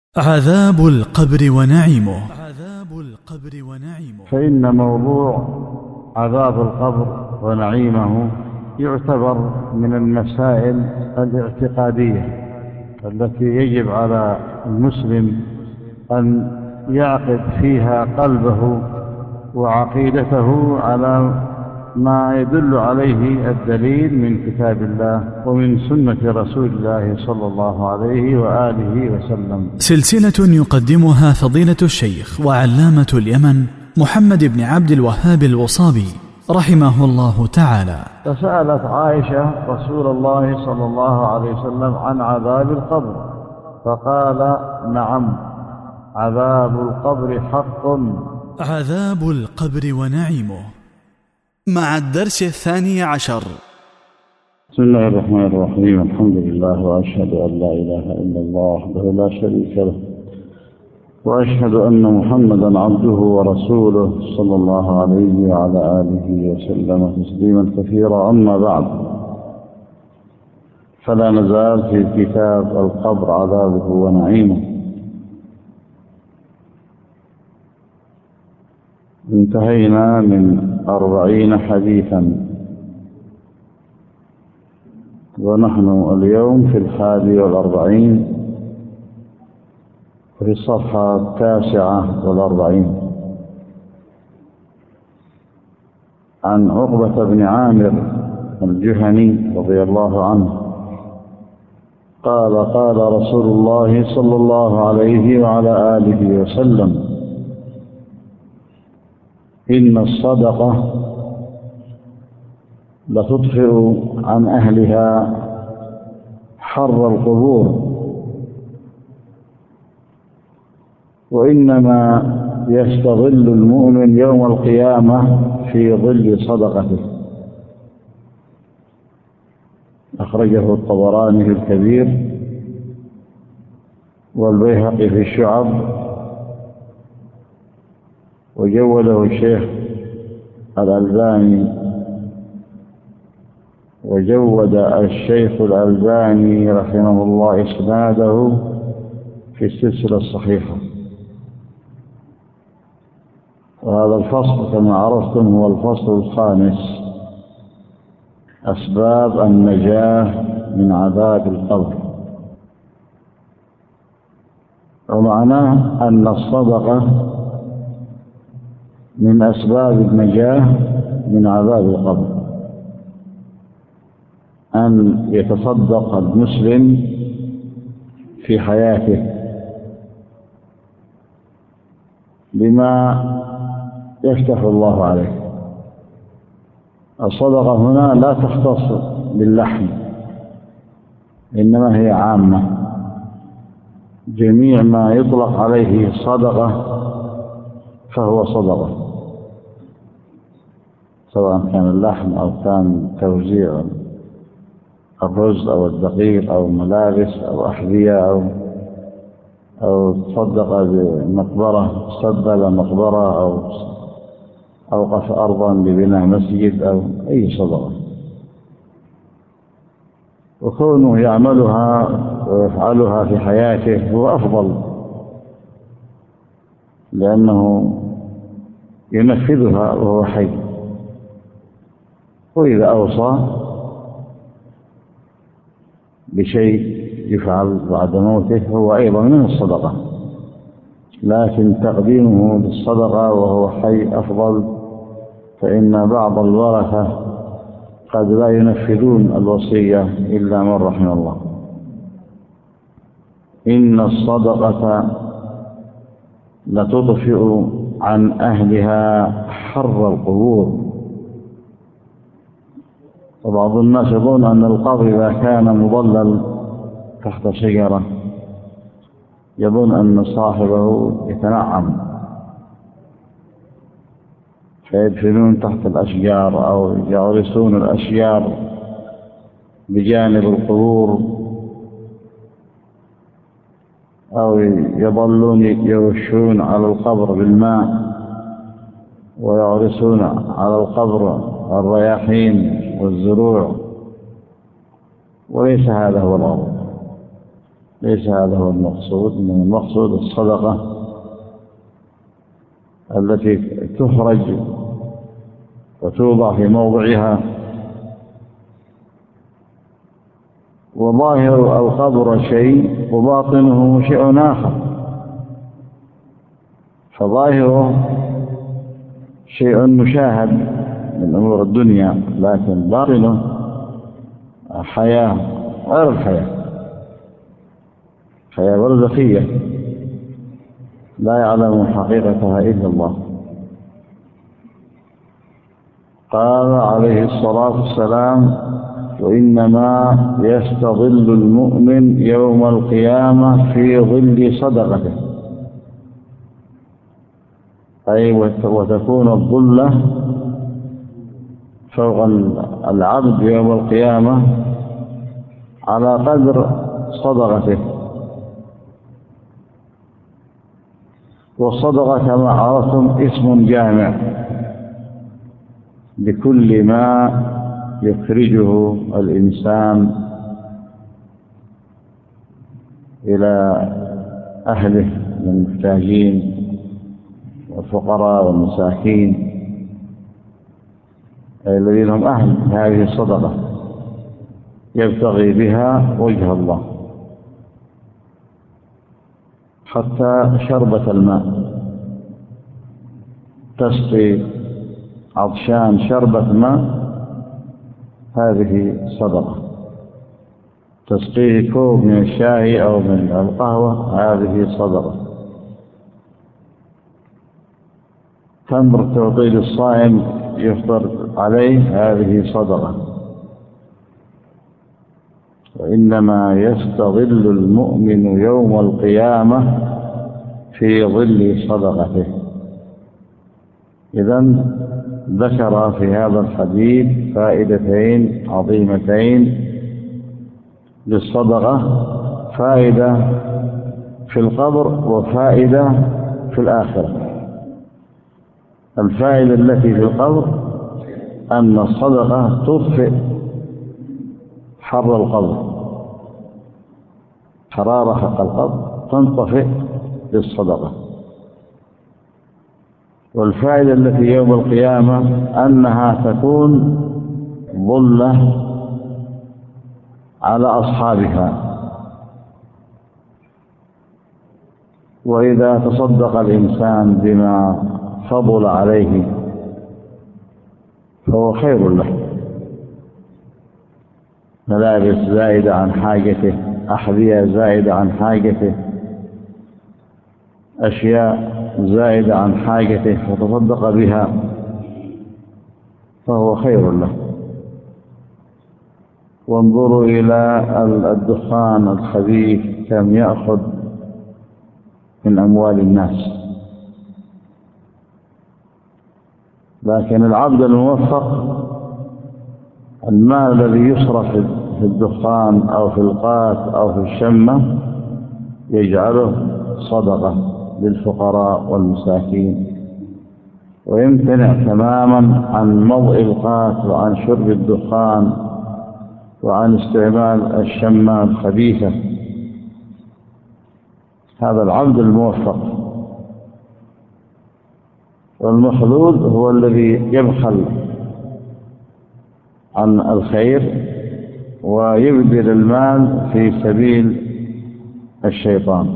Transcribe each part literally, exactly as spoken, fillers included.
عذاب القبر ونعيمه. عذاب القبر ونعيمه. فإن موضوع عذاب القبر ونعيمه يعتبر من المسائل الاعتقادية التي يجب على المسلم أن يعقد فيها قلبه وعقيدته على ما يدل عليه الدليل من كتاب الله ومن سنة رسول الله صلى الله عليه وآله وسلم. سلسلة يقدمها فضيلة الشيخ وعلامة اليمن محمد بن عبد الوهاب الوصابي رحمه الله تعالى. فسألت عائشة رسول الله صلى الله عليه وسلم عن عذاب القبر فقال: نعم، عذاب القبر حق. عذاب القبر ونعيمه مع الدرس الثاني عشر. بسم الله الرحمن الرحيم. الحمد لله، وأشهد أن لا إله إلا الله وحده لا شريك له، وأشهد أن محمدا عبده ورسوله صلى الله عليه وعلى آله وسلم تسليما كثيرا. أما بعد، فلا نزال في كتاب القبر عذابه ونعيمه. انتهينا من أربعين حديثا، ونحن اليوم في الحادي والأربعين في الصفحة التاسعة والأربعين. عن عقبة بن عامر الجهني رضي الله عنه قال: قال رسول الله صلى الله عليه وعلى آله وسلم: إن الصدقة لتطفئ عن أهلها حر القبور، وإنما يستظل المؤمن يوم القيامة في ظل صدقته. أخرجه الطبراني في الكبير والبيهقي في الشعب، وجوده الشيخ الألباني وجود الشيخ الألباني رحمه الله إسناده في السلسلة الصحيحة. وهذا الفصل كما عرفتم هو الفصل الخامس، أسباب النجاة من عذاب القبر. ومعناه أن الصدقة من أسباب النجاة من عذاب القبر، أن يتصدق المسلم في حياته بما يفتح الله عليه. الصدقة هنا لا تختص باللحم، إنما هي عامة. جميع ما يطلق عليه صدقة فهو صدقة، سواء كان اللحم أو كان توزيع الرز أو الدقيق أو ملابس أو أحذية أو أو تصدق بمقبرة، استبدل مقبرة أو أوقف أرضا لبناء مسجد أو أي صدقة. وكونه يعملها ويفعلها في حياته هو أفضل، لأنه ينفذها وهو حي. وإذا أوصى بشيء يفعل بعد موته هو أيضا من الصدقة، لكن تقديمه للصدقة وهو حي أفضل، فإن بعض الورثة قد لا ينفذون الوصية إلا من رحم الله. إن الصدقة لتطفئ عن أهلها حر القبور. وبعض الناس يظن أن القبر إذا كان مظلل تحت شجرة يظن أن صاحبه يتنعم، فيدفنون تحت الأشجار أو يغرسون الأشجار بجانب القبور، أو يظلون يرشون على القبر بالماء ويغرسون على القبر الرياحين والزروع، وليس هذا هو الأمر. ليس هذا هو المقصود. من المقصود الصدقة التي تخرج وتوضع في موضعها، وظاهر أو خبر شيء وباطنه شيء آخر. فظاهره شيء مشاهد من أمور الدنيا، لكن باطنه حياة غير الحياة، حياة برزخية لا يعلم حقيقتها إلا الله. قال عليه الصلاة والسلام: وإنما يستظل المؤمن يوم القيامة في ظل صدقته، أي وتكون الظلة فوق العبد يوم القيامة على قدر صدقته. والصدقة كما عرفتم اسم جامع لكل ما يخرجه الإنسان إلى أهله من المحتاجين والفقراء والمساكين الذين هم أهل هذه الصدقة، يبتغي بها وجه الله. حتى شربة الماء، تسقي عطشان شربة ماء، هذه صدقة. تسقيه كوب من الشاي أو من القهوة، هذه صدقة. تمر تعطي للصائم يفطر عليه، هذه صدقة. وإنما يستظل المؤمن يوم القيامة في ظل صدقته. إذن ذكر في هذا الحديث فائدتين عظيمتين للصدقة: فائدة في القبر وفائدة في الآخرة. الفائدة التي في القبر أن الصدقة تطفئ حر القبر، حرارة حق القبر تنطفئ بالصدقة. والفائدة التي يوم القيامة أنها تكون ظلة على أصحابها. وإذا تصدق الإنسان بما فضل عليه فهو خير له، ملابس زائدة عن حاجته، أحذية زائدة عن حاجته، أشياء زائدة عن حاجته فتصدق بها فهو خير له. وانظروا إلى الدخان الخبيث كم يأخذ من أموال الناس. لكن العبد الموفق المال الذي يصرف في الدخان أو في القات أو في الشمة يجعله صدقة للفقراء والمساكين، ويمتنع تماما عن موضع القات وعن شرب الدخان وعن استعمال الشمة الخبيثة. هذا العبد الموفق. والمخلود هو الذي يبخل عن الخير ويبذل المال في سبيل الشيطان،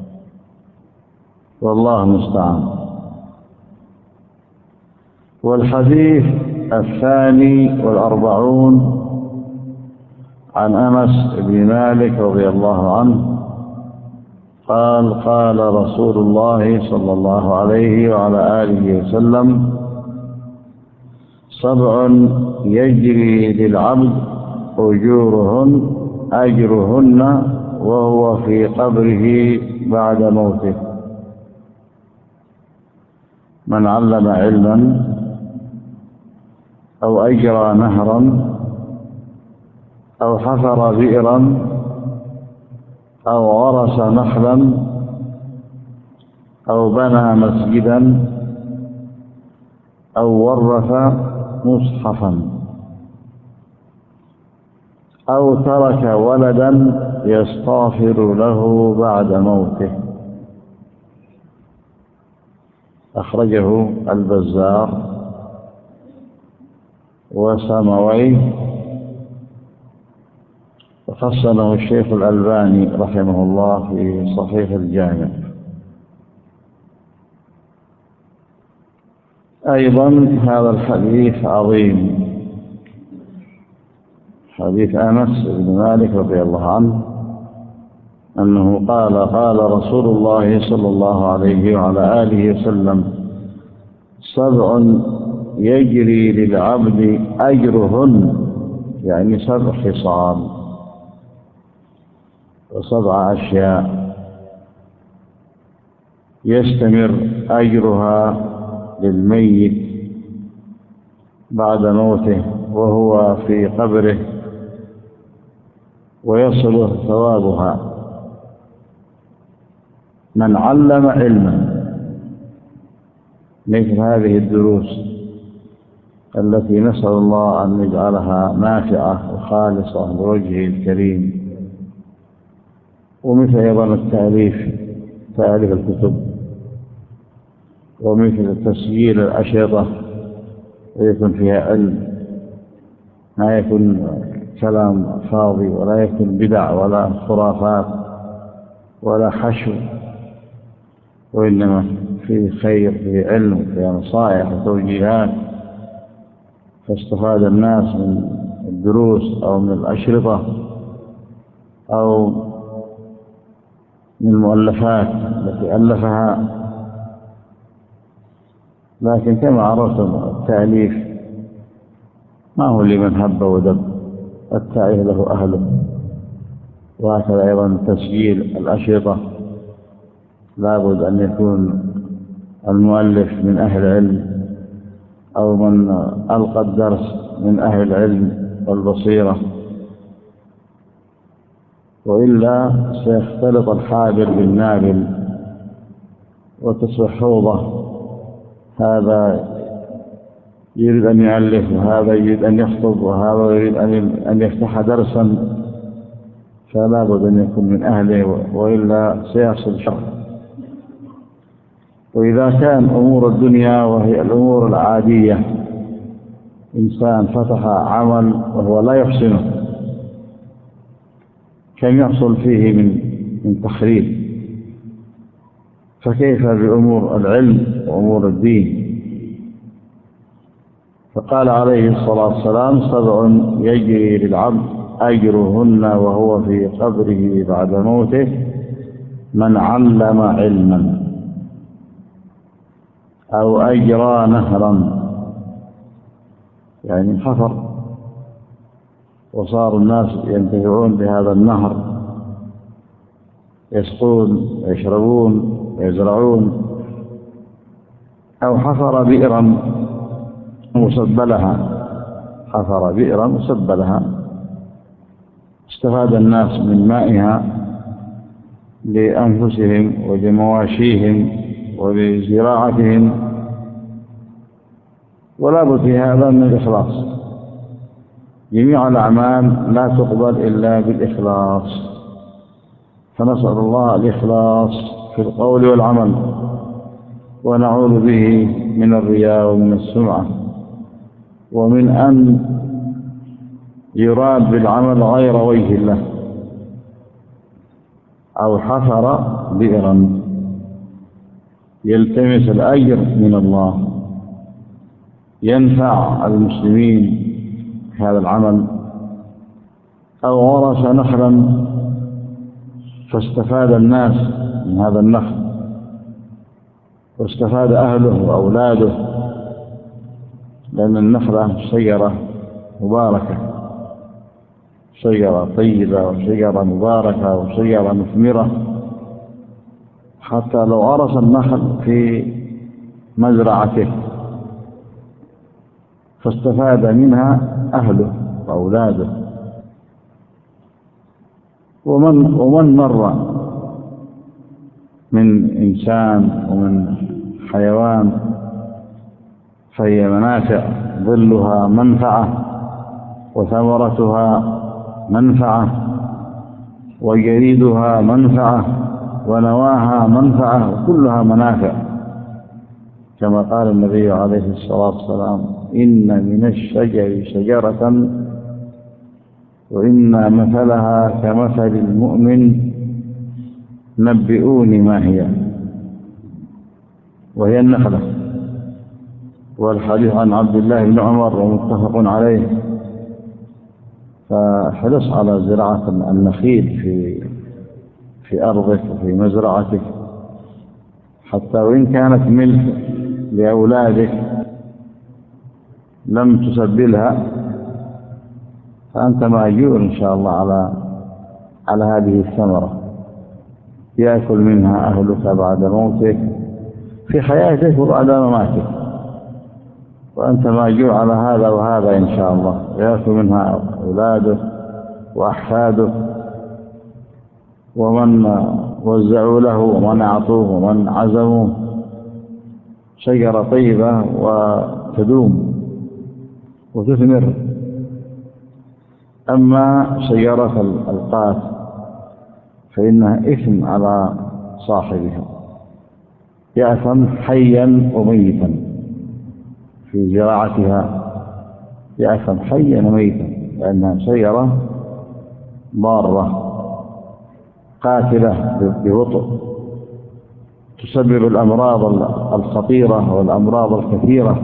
والله المستعان. والحديث الثاني والأربعون عن أنس بن مالك رضي الله عنه قال: قال رسول الله صلى الله عليه وعلى آله وسلم: سبع يجري للعبد أجورهن أجرهن وهو في قبره بعد موته: من علم علما أو أجرى نهرا أو حفر بئرا أو غرس نخلا أو بنى مسجدا أو ورث مصحفا أو ترك ولدا يستغفر له بعد موته. أخرجه البزار وسموي، وحسنه الشيخ الألباني رحمه الله في صحيح الجامع. أيضا هذا الحديث عظيم، حديث أنس بن مالك رضي الله عنه أنه قال قال رسول الله صلى الله عليه وعلى آله وسلم: سبع يجري للعبد أجرهن، يعني سبع خصال وسبع أشياء يستمر أجرها للميت بعد موته وهو في قبره ويصله ثوابها: من علم علما، مثل هذه الدروس التي نسأل الله أن يجعلها نافعة وخالصة لوجهه الكريم، ومثل أيضا التأليف، تأليف الكتب، ومثل تسجيل الأشرطة ويكون فيها علم، ما يكون كلام فاضي ولا يكون بدع ولا خرافات ولا حشو، وإنما فيه خير، فيه علم، فيه نصائح وتوجيهات، فاستفاد الناس من الدروس أو من الأشرطة أو من المؤلفات التي ألفها. لكن كما عرفتم التأليف ما هو لمن هب ودب، التأليف له أهله. وهكذا أيضا تسجيل الأشرطة لابد أن يكون المؤلف من أهل العلم أو من ألقى الدرس من أهل العلم والبصيرة، وإلا سيختلط الحابر بالنابل وتصبح حوضة، هذا يريد أن يؤلف وهذا يريد أن يخطب وهذا يريد أن يفتح درسا، فلا بد أن يكون من أهله وإلا سيحصل شر. وإذا كان أمور الدنيا وهي الأمور العادية إنسان فتح عمل وهو لا يحسنه، كم يحصل فيه من من تخريب، فكيف بأمور العلم وأمور الدين؟ فقال عليه الصلاة والسلام: سبع يجري للعبد أجرهن وهو في قبره بعد موته: من علم علما، أو أجرى نهرا، يعني حفر وصار الناس ينتفعون بهذا النهر، يسقون ويشربون ويزرعون، أو حفر بئرا مسبلها، حفر بئرا مسبلها استفاد الناس من مائها لأنفسهم ولمواشيهم ولزراعتهم، ولا بد في هذا من الإخلاص. جميع الأعمال لا تقبل إلا بالإخلاص، فنسأل الله الإخلاص في القول والعمل، ونعوذ به من الرياء ومن السمعة، ومن أن يراد بالعمل غير وجه الله. أو حفر بئرا يلتمس الأجر من الله، ينفع المسلمين هذا العمل، أو غرس نخلا فاستفاد الناس من هذا النخل واستفاد أهله وأولاده، لأن النخلة شجرة مباركة، شجرة طيبة وشجرة مباركة وشجرة مثمرة، حتى لو غرس النخل في مزرعته فاستفاد منها أهله وأولاده. ومن, ومن مر من إنسان ومن حيوان فهي منافع، ظلها منفعة وثمرتها منفعة، وجريدها منفعة، ونواها منفعة، وكلها منافع، كما قال النبي عليه الصلاة والسلام: إن من الشجر شجرة وإن مثلها كمثل المؤمن نبئوني ما هي، وهي النخلة. والحديث عن عبد الله بن عمر ومتفق عليه. فاحرص على زراعة النخيل في في أرضك وفي مزرعتك، حتى وإن كانت ملك لأولادك لم تسبلها، فأنت مأجور إن شاء الله على على هذه الثمرة، يأكل منها أهلك بعد موتك في حياتك وبعد مماتك، وأنت مأجور على هذا وهذا إن شاء الله، يأكل منها أولادك وأحفادك، ومن وزعوا له ومن أعطوه ومن عزموا. شجرة طيبة وتدوم وتثمر. أما شجرة القات فإنها إثم على صاحبها، يأثم حيا وميتا في زراعتها، يأثم حيا وميتا، لأنها شجرة ضارة قاتلة ببطء، تسبب الأمراض الخطيرة والأمراض الكثيرة.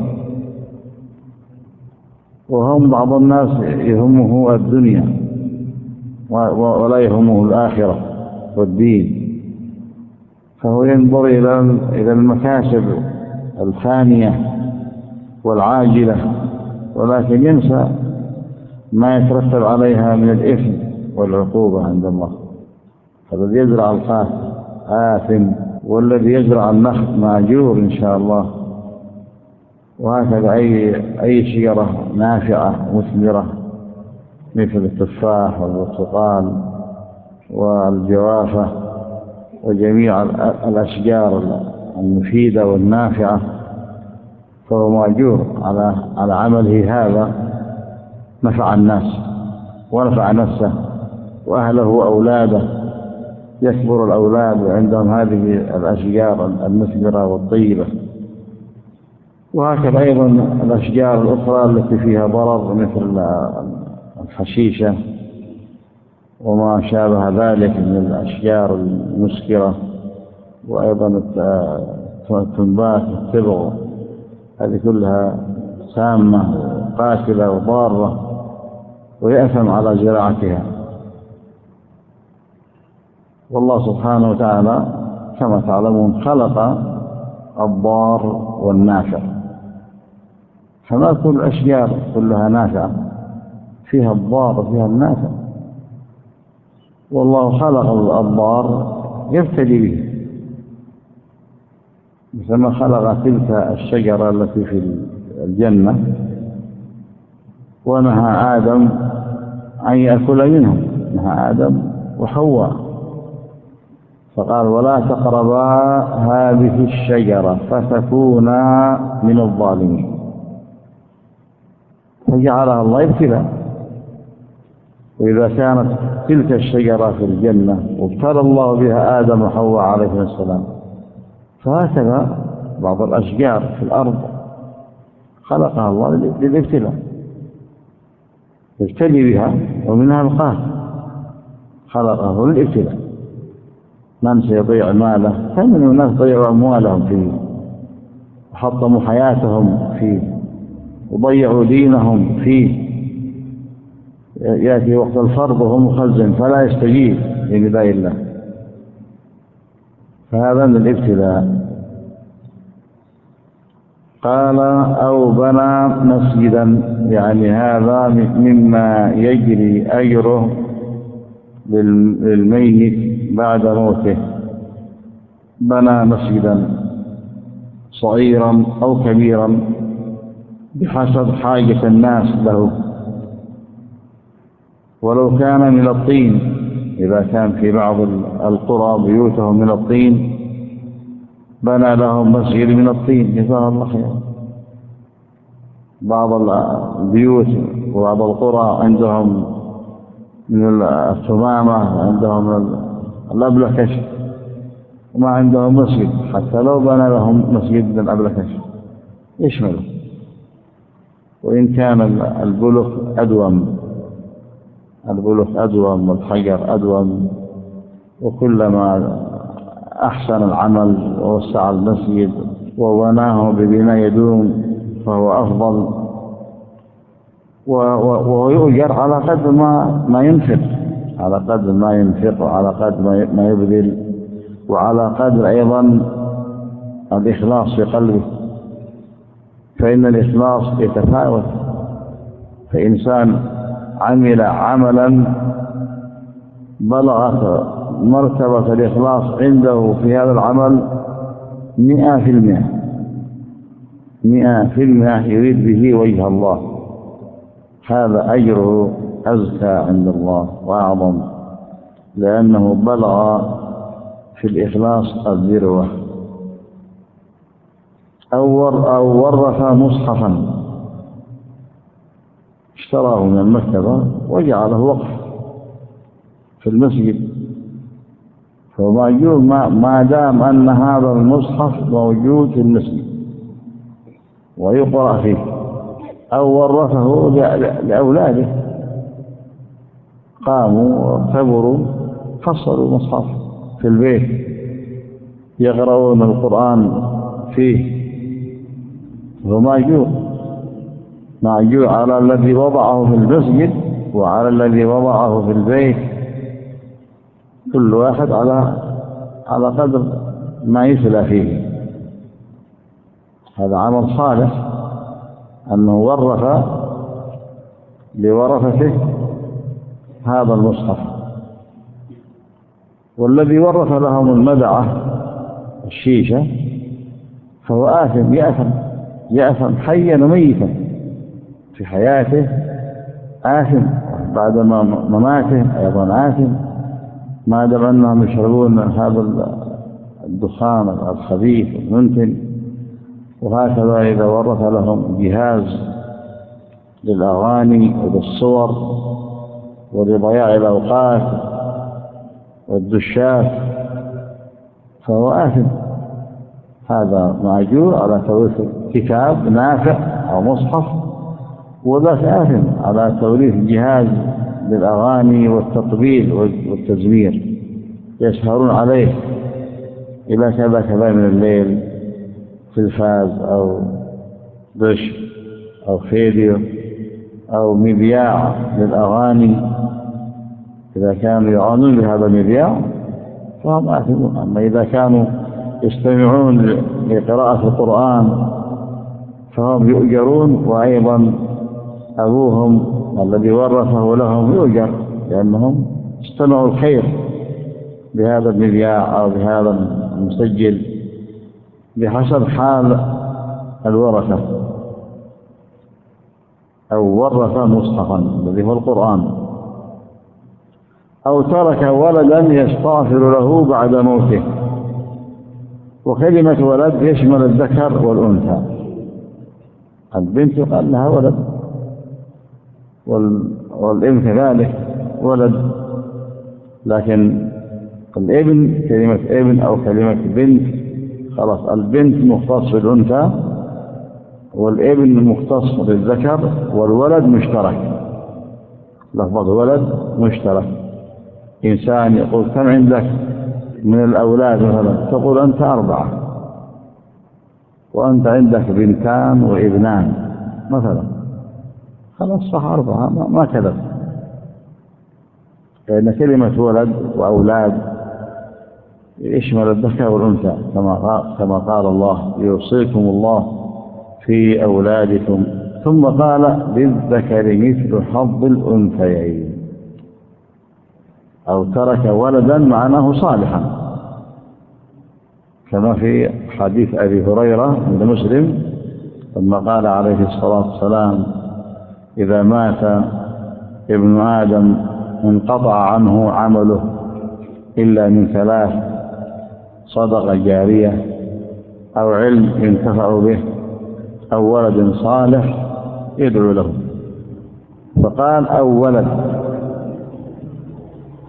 وهم بعض الناس يهمه الدنيا ولا يهمه الآخرة والدين، فهو ينظر إلى المكاسب الفانية والعاجلة، ولكن ينسى ما يترتب عليها من الإثم والعقوبة عند الله. فالذي يزرع القات آثم، والذي يزرع النخل مأجور إن شاء الله. وهكذا أي أي شجرة نافعة مثمرة مثل التفاح والبرتقال والجوافة وجميع الأشجار المفيدة والنافعة، فهو مأجور على على عمله هذا، نفع الناس ونفع نفسه وأهله وأولاده. يكبر الأولاد وعندهم هذه الأشجار المثمرة والطيبة. وهكذا أيضا الأشجار الأخرى التي فيها ضرر مثل الحشيشة وما شابه ذلك من الأشجار المسكرة، وأيضا التنبات والتبغ، هذه كلها سامة وقاتلة وضارة، ويأثم على زراعتها. والله سبحانه وتعالى كما تعلمون خلق الضار والنافع، فما كل الأشجار كلها نافعة، فيها الضار وفيها النافع. والله خلق الضار يبتلي به، مثل ما خلق تلك الشجرة التي في الجنة ونهى آدم أن يأكل منها، نهى آدم وحواء، فقال: ولا تقربا هذه الشجرة فتكونا من الظالمين. فجعلها الله ابتلاء. وإذا كانت تلك الشجرة في الجنة وابتلى الله بها آدم وحواء عليه السلام، فهكذا بعض الأشجار في الأرض خلقها الله للابتلاء، يبتلي بها، ومنها القات خلقه للابتلاء. من سيضيع ماله؟ كم من الناس ضيعوا أموالهم فيه وحطموا حياتهم فيه وضيعوا دينهم فيه. يأتي وقت الفرض وهو مخزن فلا يستجيب لنداء الله، فهذا من الابتلاء. قال: أو بنى مسجدا، يعني هذا مما يجري أجره للميت بعد موته. بنى مسجدا صغيرا أو كبيرا بحسب حاجة الناس له، ولو كان من الطين، إذا كان في بعض القرى بيوتهم من الطين بنى لهم مسجد من الطين، جزاه الله خيرا. بعض البيوت وبعض القرى عندهم من الثمامة، عندهم الأبلكش، وما عندهم مسجد، حتى لو بنى لهم مسجد للأبلكش يشمله. وإن كان البلخ أدوم، البلخ أدوم والحجر أدوم، وكلما أحسن العمل ووسع المسجد وبناه ببناء يدوم فهو أفضل، وهو يؤجر على قدر ما ما ينفق، على قدر ما ينفق وعلى قدر ما يبذل، وعلى قدر أيضا الإخلاص في قلبه، فإن الإخلاص يتفاوت. فإنسان عمل عملا بلغت مرتبة الإخلاص عنده في هذا العمل مئة في المئة، مئة في المئة يريد به وجه الله، هذا أجره أزكى عند الله وأعظم، لأنه بلغ في الإخلاص الذروة. أو ورث مصحفا اشتراه من المكتبة وجعله وقف في المسجد، فمأجور ما دام أن هذا المصحف موجود في المسجد ويقرأ فيه. أو ورثه لأولاده، قاموا كبروا حصلوا مصحف في البيت يقرؤون القرآن فيه، فمأجور، مأجور على الذي وضعه في المسجد وعلى الذي وضعه في البيت، كل واحد على على قدر ما يسلى فيه. هذا عمل صالح أنه ورث لورثته هذا المصحف. والذي ورث لهم المدعة الشيشة فهو آثم، يأثم يأثم حيا وميتا، في حياته آثم، بعد مماته أيضا آثم، ما دام أنهم يشربون هذا الدخان الخبيث المنتن. وهكذا إذا ورث لهم جهاز للأغاني وللصور ولضياع الأوقات والدشات فهو آثم، هذا مأجور على توريث كتاب نافع أو مصحف، وذاك آثم على توريث جهاز للأغاني والتطبيل والتزوير، يسهرون عليه إلى كذا كذا من الليل، تلفاز أو دش أو فيديو أو مذياع للأغاني. إذا كانوا يعانون بهذا المذياع فهم آثمون. أما إذا كانوا يستمعون لقراءة القرآن فهم يؤجرون، وأيضا أبوهم الذي ورثه لهم يؤجر، لأنهم استمعوا الخير بهذا المذياع أو بهذا المسجل بحسب حال الورثة. أو ورث مصحفا الذي هو القرآن. أو ترك ولدا يستغفر له بعد موته. وكلمة ولد يشمل الذكر والأنثى، البنت يقال لها ولد، والابن كذلك ولد، لكن الابن كلمة ابن أو كلمة بنت خلاص، البنت مختص بالأنثى والابن مختص بالذكر، والولد مشترك، لفظ ولد مشترك. إنسان يقول كم عندك من الأولاد مثلا، تقول أنت أربعة وأنت عندك بنتان وابنان مثلا، خلاص صح أربعة، ما كذب، لأن كلمة ولد وأولاد يشمل الذكر والأنثى، كما قال الله يوصيكم الله في أولادكم، ثم قال للذكر مثل حظ الأنثيين. أو ترك ولدا معناه صالحا، كما في حديث أبي هريرة عند مسلم لما قال عليه الصلاة والسلام إذا مات ابن آدم انقطع عنه عمله إلا من ثلاث: صدقة جارية أو علم ينتفع به أو ولد صالح يدعو له. فقال أو ولد،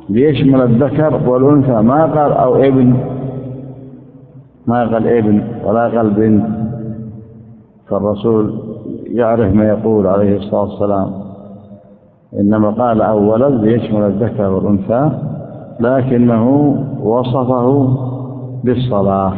ليشمل الذكر والأنثى، ما قال أو ابن، ما قال ابن ولا قال بنت. فالرسول يعرف ما يقول عليه الصلاة والسلام، إنما قال أو ولد ليشمل الذكر والأنثى، لكنه وصفه بالصلاح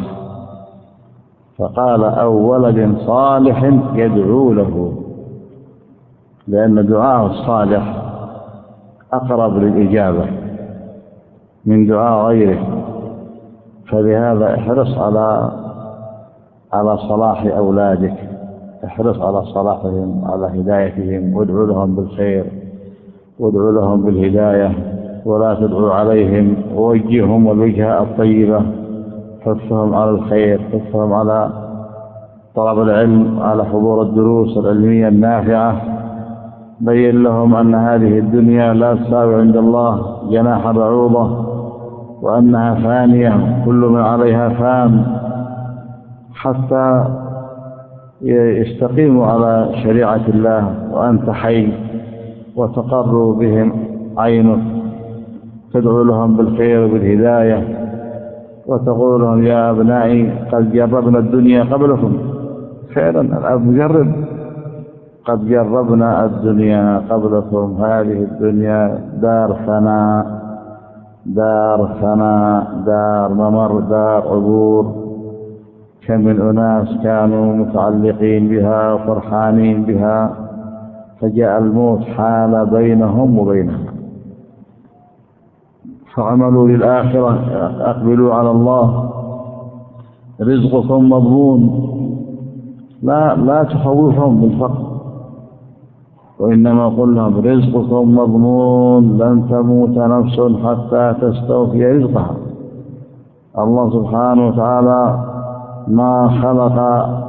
فقال أو ولد صالح يدعو له، لأن دعاء الصالح أقرب للإجابة من دعاء غيره. فلهذا احرص على على صلاح أولادك، احرص على صلاحهم، على هدايتهم، وادعو لهم بالخير، وادعو لهم بالهداية، ولا تدعو عليهم، ووجههم الوجهة الطيبة، حثهم على الخير، حثهم على طلب العلم، على حضور الدروس العلمية النافعة. بين لهم أن هذه الدنيا لا تساوي عند الله جناح بعوضة، وأنها فانية، كل من عليها فان، حتى يستقيموا على شريعة الله وأنت حي، وتقر بهم عينك، تدعو لهم بالخير وبالهداية، وتقول لهم يا أبنائي قد جربنا الدنيا قبلكم. فعلا الأب مجرب، قد جربنا الدنيا قبلكم، هذه الدنيا دار فناء، دار فناء، دار ممر، دار عبور. كم من أناس كانوا متعلقين بها وفرحانين بها، فجاء الموت حال بينهم وبينها، فعملوا للآخرة، أقبلوا على الله، رزقكم مضمون، لا لا تخوفهم بالفقر، وإنما قل لهم رزقكم مضمون، لن تموت نفس حتى تستوفي رزقها. الله سبحانه وتعالى ما خلق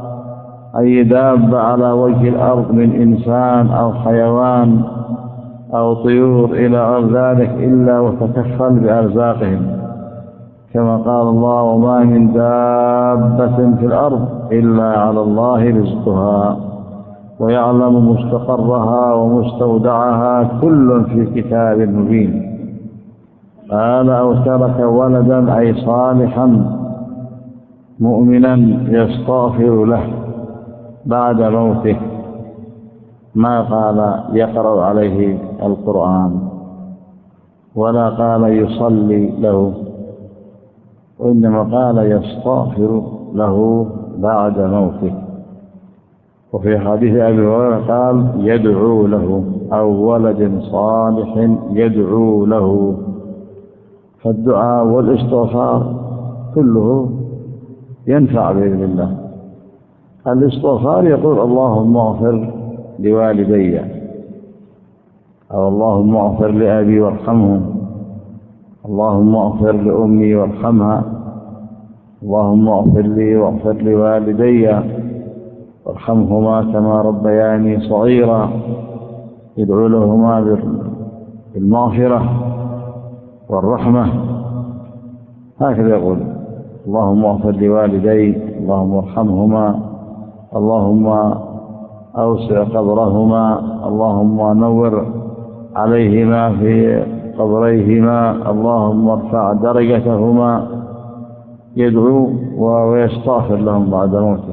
أي دابة على وجه الأرض من إنسان أو حيوان أو طيور إلى غير ذلك إلا وتكفل بأرزاقهم، كما قال الله وما من دابة في الأرض إلا على الله رزقها ويعلم مستقرها ومستودعها كل في كتاب مبين. قال أو ترك ولدا أي صالحا مؤمنا يستغفر له بعد موته، ما قال يقرأ عليه القرآن ولا قال يصلي له، وإنما قال يستغفر له بعد موته. وفي حديث أبي هريرة قال يدعو له أو ولد صالح يدعو له. فالدعاء والاستغفار كله ينفع بإذن الله. الاستغفار يقول اللهم اغفر لوالدي، أو اللهم اغفر لأبي وارحمهم، اللهم اغفر لأمي وارحمها، اللهم اغفر لي واغفر لوالدي وارحمهما كما ربياني صغيرا. يدعو لهما بالمغفرة والرحمة، هكذا يقول اللهم اغفر لوالدي، اللهم ارحمهما، اللهم أوسع قبرهما، اللهم نور عليهما في قبريهما، اللهم ارفع درجتهما. يدعو ويستغفر لهم بعد موته.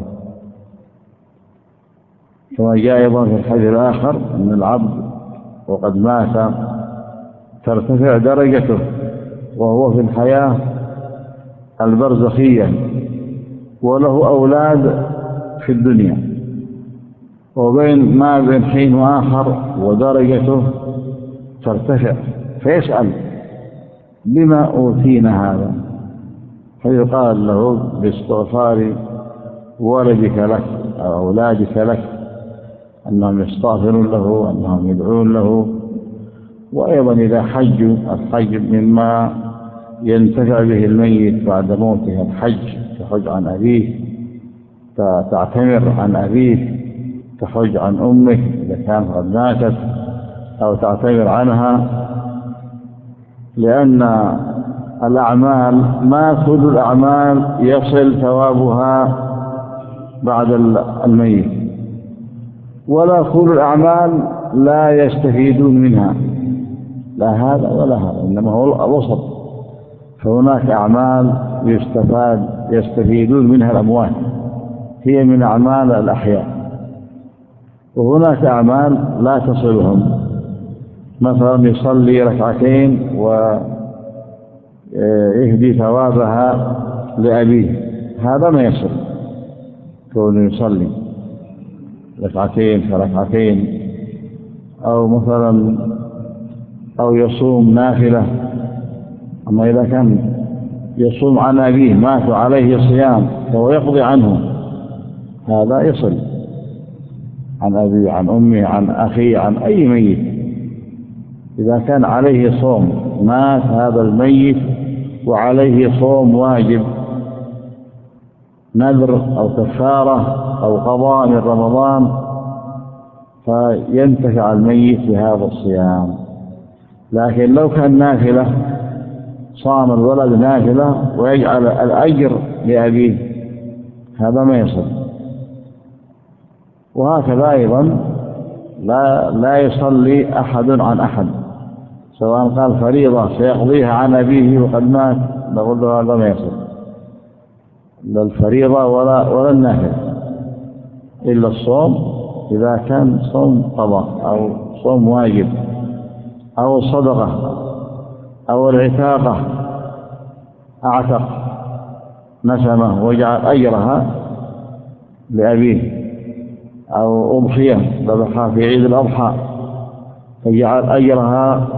كما جاء أيضا في الحديث الآخر أن العبد وقد مات ترتفع درجته وهو في الحياة البرزخية، وله أولاد في الدنيا، وبين ما بين حين وآخر ودرجته ترتفع، فيسأل بما أوتينا هذا، فيقال له باستغفار ولدك لك أو أولادك لك أنهم يستغفرون له، أنهم يدعون له. وأيضا إذا حجوا، الحج مما ينتفع به الميت بعد موته، الحج تحج عن أبيه، تعتمر عن أبيه، تحج عن أمه إذا كانت قد ماتت، أو تعتمر عنها، لأن الأعمال ما كل الأعمال يصل ثوابها بعد الميت، ولا كل الأعمال لا يستفيدون منها. لا هذا ولا هذا، إنما هو الوسط. فهناك أعمال يستفاد يستفيدون منها الأموات، هي من أعمال الأحياء، وهناك أعمال لا تصلهم، مثلا يصلي ركعتين ويهدي ثوابها لأبيه، هذا ما يصل كونه يصلي ركعتين فركعتين، أو مثلا أو يصوم نافلة. أما إذا كان يصوم عن أبيه مات عليه صيام فهو يقضي عنه، هذا يصل عن أبيه عن أمه عن أخيه عن أي ميت. إذا كان عليه صوم مات هذا الميت وعليه صوم واجب نذر أو كفارة أو قضاء من رمضان، فينتفع الميت بهذا الصيام. لكن لو كان نافلة صام الولد نافلة ويجعل الأجر لأبيه، هذا ما يصل. وهكذا أيضا لا, لا يصلي أحد عن أحد، سواء قال فريضة سيقضيها عن أبيه وقد مات، نقول له هذا ما يصل، لا الفريضة ولا, ولا النافلة، إلا الصوم إذا كان صوم قضاء أو صوم واجب أو الصدقة أو العتاقة، أعتق نسمة وجعل أجرها لأبيه، أو أضحية ذبحها في عيد الأضحى فجعل أجرها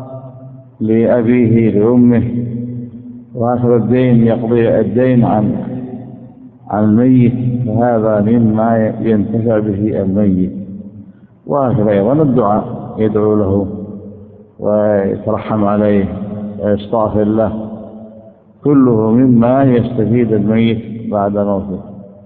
لأبيه لأمه، وهكذا الدين يقضي الدين عن عن الميت، فهذا مما ينتفع به الميت. وهكذا أيضا الدعاء، يدعو له ويترحم عليه ويستغفر له، كله مما يستفيد الميت بعد موته.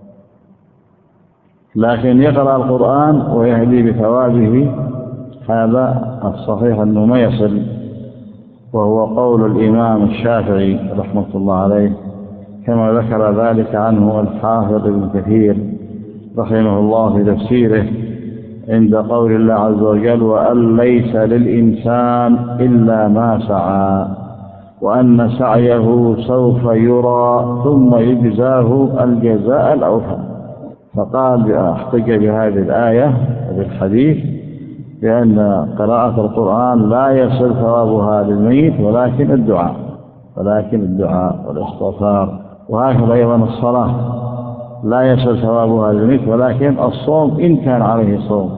لكن يقرأ القرآن ويهدي بثوابه، هذا الصحيح أنه ما يصل، وهو قول الإمام الشافعي رحمة الله عليه، كما ذكر ذلك عنه الحافظ ابن كثير رحمه الله في تفسيره عند قول الله عز وجل: وأن ليس للإنسان إلا ما سعى وأن سعيه سوف يرى ثم يجزاه الجزاء الأوفى. فقال احتج بهذه الآية وبالحديث بأن قراءة القرآن لا يصل ثوابها للميت، ولكن الدعاء ولكن الدعاء والاستغفار. وهكذا أيضا الصلاة لا يصل ثوابها للميت، ولكن الصوم إن كان عليه صوم.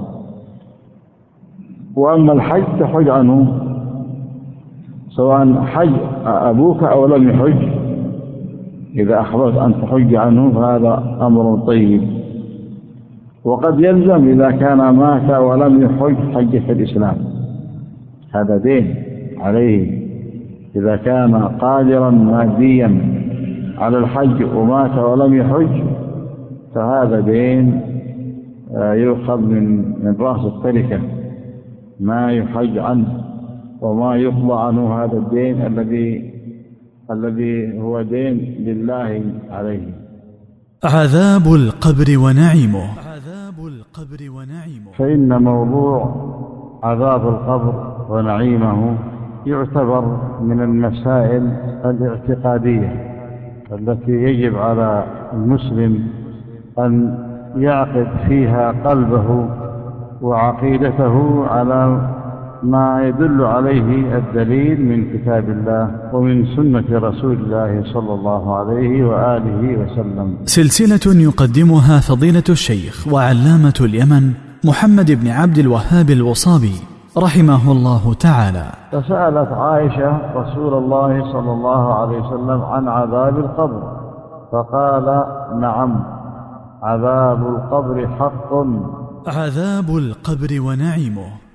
وأما الحج تحج عنه، سواء حج أبوك أو لم يحج، إذا أحببت أن تحج عنه فهذا أمر طيب. وقد يلزم إذا كان مات ولم يحج حجة الإسلام، هذا دين عليه. إذا كان قادرا ماديا على الحج ومات ولم يحج فهذا دين يؤخذ من من رأس التركة، ما يحج عنه وما يقضى عنه، هذا الدين الذي الذي هو دين لله عليه. عذاب القبر ونعيمه. عذاب القبر ونعيمه. فإن موضوع عذاب القبر ونعيمه يعتبر من المسائل الاعتقادية التي يجب على المسلم أن يعقد فيها قلبه وعقيدته على ما يدل عليه الدليل من كتاب الله ومن سنة رسول الله صلى الله عليه وآله وسلم. سلسلة يقدمها فضيلة الشيخ وعلامة اليمن محمد بن عبد الوهاب الوصابي رحمه الله تعالى. فسألت عائشة رسول الله صلى الله عليه وسلم عن عذاب القبر، فقال: نعم، عذاب القبر حق. عذاب القبر ونعيمه.